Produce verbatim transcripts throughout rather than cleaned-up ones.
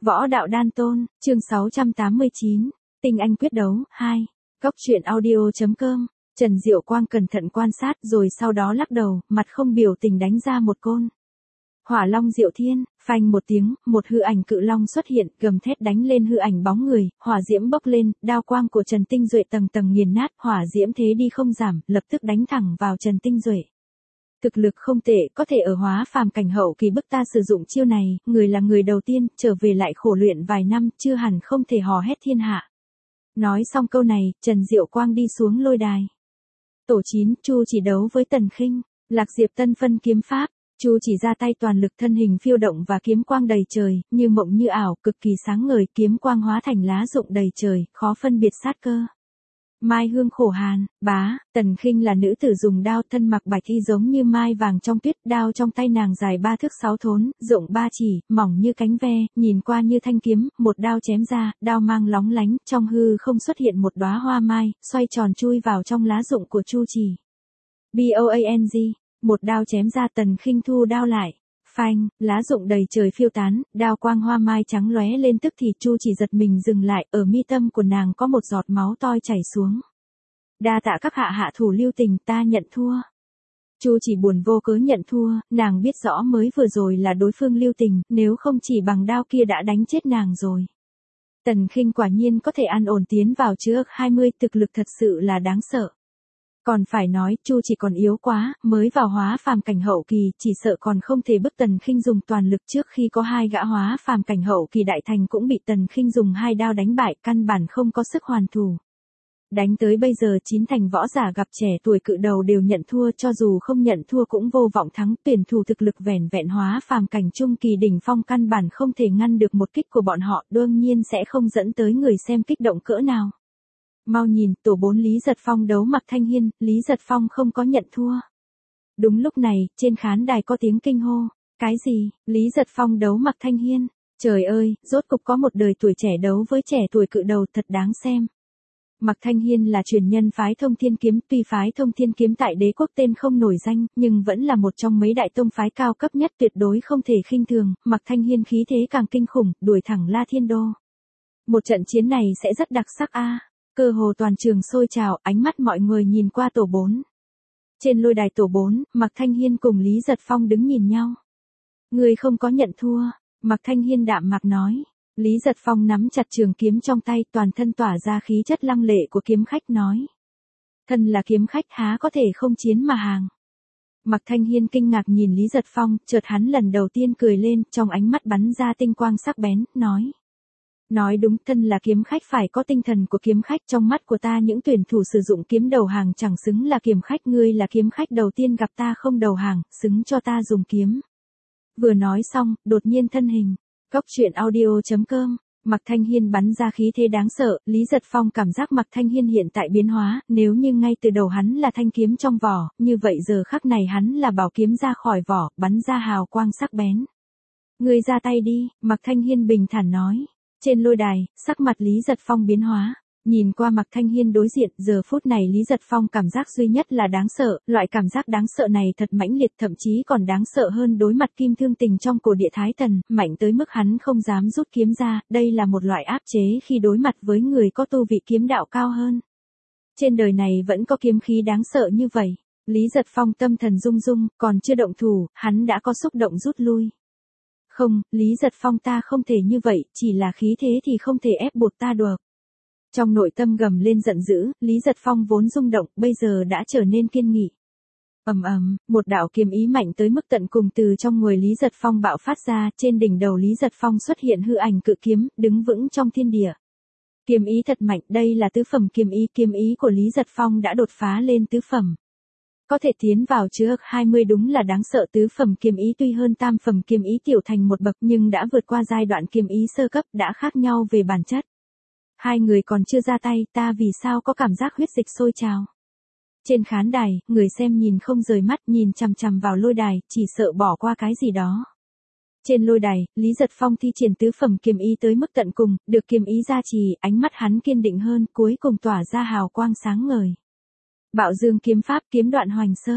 Võ đạo đan tôn, chương sáu trăm tám mươi chín, tinh anh quyết đấu, hai. Góc truyện audio.com, Trần Diệu Quang cẩn thận quan sát rồi sau đó lắc đầu, mặt không biểu tình đánh ra một côn. Hỏa long diệu thiên, phanh một tiếng, một hư ảnh cự long xuất hiện, gầm thét đánh lên hư ảnh bóng người, hỏa diễm bốc lên, đao quang của Trần Tinh Duệ tầng tầng nghiền nát, hỏa diễm thế đi không giảm, lập tức đánh thẳng vào Trần Tinh Duệ. Thực lực không tệ, có thể ở hóa phàm cảnh hậu kỳ bức ta sử dụng chiêu này, người là người đầu tiên, trở về lại khổ luyện vài năm, chưa hẳn không thể hò hét thiên hạ. Nói xong câu này, Trần Diệu Quang đi xuống lôi đài. Tổ chín, Chu Chỉ đấu với Tần Khinh, Lạc Diệp Tân phân kiếm pháp, Chu Chỉ ra tay toàn lực, thân hình phiêu động và kiếm quang đầy trời, như mộng như ảo, cực kỳ sáng ngời, kiếm quang hóa thành lá rụng đầy trời, khó phân biệt sát cơ. Mai hương khổ hàn, bá, Tần Khinh là nữ tử dùng đao, thân mặc bạch y giống như mai vàng trong tuyết, đao trong tay nàng dài ba thước sáu thốn, rộng ba chỉ, mỏng như cánh ve, nhìn qua như thanh kiếm, một đao chém ra, đao mang lóng lánh, trong hư không xuất hiện một đóa hoa mai, xoay tròn chui vào trong lá rụng của Chu Chỉ. Boang, một đao chém ra, Tần Khinh thu đao lại. Phanh, lá rụng đầy trời phiêu tán, đao quang hoa mai trắng lóe lên, tức thì Chu Chỉ giật mình dừng lại, ở mi tâm của nàng có một giọt máu toi chảy xuống. Đa tạ các hạ hạ thủ lưu tình, ta nhận thua. Chu Chỉ buồn vô cớ nhận thua, nàng biết rõ mới vừa rồi là đối phương lưu tình, nếu không chỉ bằng đao kia đã đánh chết nàng rồi. Tần Khinh quả nhiên có thể an ổn tiến vào trước hai mươi, thực lực thật sự là đáng sợ. Còn phải nói, Chu Chỉ còn yếu quá, mới vào hóa phàm cảnh hậu kỳ, chỉ sợ còn không thể bức Tần Khinh dùng toàn lực, trước khi có hai gã hóa phàm cảnh hậu kỳ đại thành cũng bị Tần Khinh dùng hai đao đánh bại, căn bản không có sức hoàn thủ. Đánh tới bây giờ chín thành võ giả gặp trẻ tuổi cự đầu đều nhận thua, cho dù không nhận thua cũng vô vọng thắng, tuyển thủ thực lực vẻn vẹn hóa phàm cảnh trung kỳ đỉnh phong căn bản không thể ngăn được một kích của bọn họ, đương nhiên sẽ không dẫn tới người xem kích động cỡ nào. Mau nhìn, tổ bốn Lý Giật Phong đấu Mạc Thanh Hiên, Lý Giật Phong không có nhận thua. Đúng lúc này, trên khán đài có tiếng kinh hô, cái gì, Lý Giật Phong đấu Mạc Thanh Hiên, trời ơi, rốt cục có một đời tuổi trẻ đấu với trẻ tuổi cự đầu, thật đáng xem. Mạc Thanh Hiên là truyền nhân phái Thông Thiên Kiếm, tuy phái Thông Thiên Kiếm tại đế quốc tên không nổi danh, nhưng vẫn là một trong mấy đại tông phái cao cấp nhất, tuyệt đối không thể khinh thường, Mạc Thanh Hiên khí thế càng kinh khủng, đuổi thẳng La Thiên Đô. Một trận chiến này sẽ rất đặc sắc a. Cơ hồ toàn trường sôi trào, ánh mắt mọi người nhìn qua tổ bốn. Trên lôi đài tổ bốn, Mạc Thanh Hiên cùng Lý Giật Phong đứng nhìn nhau. Người không có nhận thua, Mạc Thanh Hiên đạm mạc nói. Lý Giật Phong nắm chặt trường kiếm trong tay, toàn thân tỏa ra khí chất lăng lệ của kiếm khách nói. Thân là kiếm khách há có thể không chiến mà hàng. Mạc Thanh Hiên kinh ngạc nhìn Lý Giật Phong, chợt hắn lần đầu tiên cười lên, trong ánh mắt bắn ra tinh quang sắc bén, nói. Nói đúng, thân là kiếm khách phải có tinh thần của kiếm khách, trong mắt của ta những tuyển thủ sử dụng kiếm đầu hàng chẳng xứng là kiếm khách, ngươi là kiếm khách đầu tiên gặp ta không đầu hàng, xứng cho ta dùng kiếm. Vừa nói xong, đột nhiên thân hình, góc truyện audio.com, Mạc Thanh Hiên bắn ra khí thế đáng sợ, Lý Giật Phong cảm giác Mạc Thanh Hiên hiện tại biến hóa, nếu như ngay từ đầu hắn là thanh kiếm trong vỏ, như vậy giờ khắc này hắn là bảo kiếm ra khỏi vỏ, bắn ra hào quang sắc bén. Ngươi ra tay đi, Mạc Thanh Hiên bình thản nói. Trên lôi đài, sắc mặt Lý Giật Phong biến hóa, nhìn qua Mạc Thanh Hiên đối diện, giờ phút này Lý Giật Phong cảm giác duy nhất là đáng sợ, loại cảm giác đáng sợ này thật mãnh liệt, thậm chí còn đáng sợ hơn đối mặt Kim Thương Tình trong cổ địa Thái Tần, mạnh tới mức hắn không dám rút kiếm ra, đây là một loại áp chế khi đối mặt với người có tu vị kiếm đạo cao hơn. Trên đời này vẫn có kiếm khí đáng sợ như vậy, Lý Giật Phong tâm thần rung rung, còn chưa động thủ, hắn đã có xúc động rút lui. Không, Lý Giật Phong ta không thể như vậy, chỉ là khí thế thì không thể ép buộc ta được. Trong nội tâm gầm lên giận dữ, Lý Giật Phong vốn rung động, bây giờ đã trở nên kiên nghị. Ầm ầm, một đạo kiếm ý mạnh tới mức tận cùng từ trong người Lý Giật Phong bạo phát ra, trên đỉnh đầu Lý Giật Phong xuất hiện hư ảnh cự kiếm, đứng vững trong thiên địa. Kiếm ý thật mạnh, đây là tứ phẩm kiếm ý, kiếm ý của Lý Giật Phong đã đột phá lên tứ phẩm. Có thể tiến vào trước hai mươi đúng là đáng sợ, tứ phẩm kiếm ý tuy hơn tam phẩm kiếm ý tiểu thành một bậc nhưng đã vượt qua giai đoạn kiếm ý sơ cấp, đã khác nhau về bản chất. Hai người còn chưa ra tay, ta vì sao có cảm giác huyết dịch sôi trào. Trên khán đài, người xem nhìn không rời mắt, nhìn chằm chằm vào lôi đài, chỉ sợ bỏ qua cái gì đó. Trên lôi đài, Lý Giật Phong thi triển tứ phẩm kiếm ý tới mức tận cùng, được kiếm ý gia trì, ánh mắt hắn kiên định hơn, cuối cùng tỏa ra hào quang sáng ngời. Bạo Dương kiếm pháp, kiếm đoạn hoành sơn,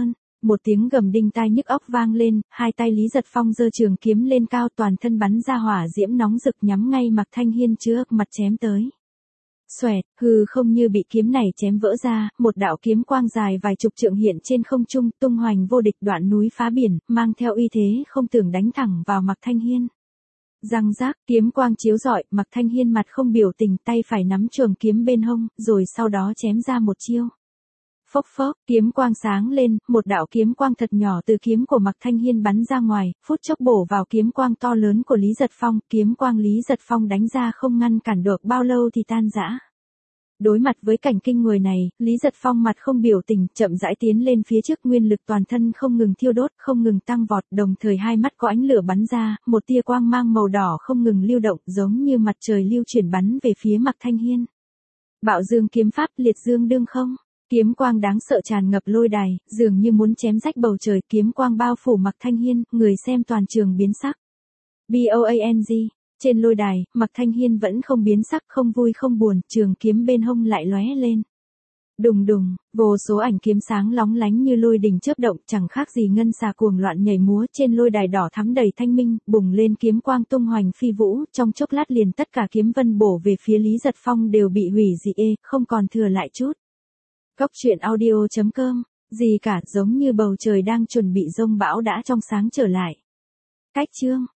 một tiếng gầm đinh tai nhức óc vang lên, hai tay Lý Giật Phong giơ trường kiếm lên cao, toàn thân bắn ra hỏa diễm nóng rực nhắm ngay Mạc Thanh Hiên trước mặt chém tới. Xoẹt, hư không như bị kiếm này chém vỡ ra, một đạo kiếm quang dài vài chục trượng hiện trên không trung, tung hoành vô địch, đoạn núi phá biển, mang theo uy thế không tưởng đánh thẳng vào Mạc Thanh Hiên. Răng rác, kiếm quang chiếu rọi, Mạc Thanh Hiên mặt không biểu tình, tay phải nắm trường kiếm bên hông, rồi sau đó chém ra một chiêu. Phốc phốc, kiếm quang sáng lên, một đạo kiếm quang thật nhỏ từ kiếm của Mạc Thanh Hiên bắn ra ngoài, phút chốc bổ vào kiếm quang to lớn của Lý Giật Phong, kiếm quang Lý Giật Phong đánh ra không ngăn cản được bao lâu thì tan rã. Đối mặt với cảnh kinh người này, Lý Giật Phong mặt không biểu tình, chậm rãi tiến lên phía trước, nguyên lực toàn thân không ngừng thiêu đốt, không ngừng tăng vọt, đồng thời hai mắt có ánh lửa bắn ra, một tia quang mang màu đỏ không ngừng lưu động, giống như mặt trời lưu chuyển bắn về phía Mạc Thanh Hiên. Bạo dương kiếm pháp, liệt dương đương không. Kiếm quang đáng sợ tràn ngập lôi đài, dường như muốn chém rách bầu trời, kiếm quang bao phủ Mạc Thanh Hiên, người xem toàn trường biến sắc. Boang, trên lôi đài, Mạc Thanh Hiên vẫn không biến sắc, không vui không buồn, trường kiếm bên hông lại lóe lên. Đùng đùng, vô số ảnh kiếm sáng lóng lánh như lôi đình chớp động, chẳng khác gì ngân xà cuồng loạn nhảy múa, trên lôi đài đỏ thắm đầy thanh minh, bùng lên kiếm quang tung hoành phi vũ, trong chốc lát liền tất cả kiếm vân bổ về phía Lý Giật Phong đều bị hủy diệt, không còn thừa lại chút. Góc truyện audio chấm com, gì cả, giống như bầu trời đang chuẩn bị dông bão đã trong sáng trở lại. Cách chương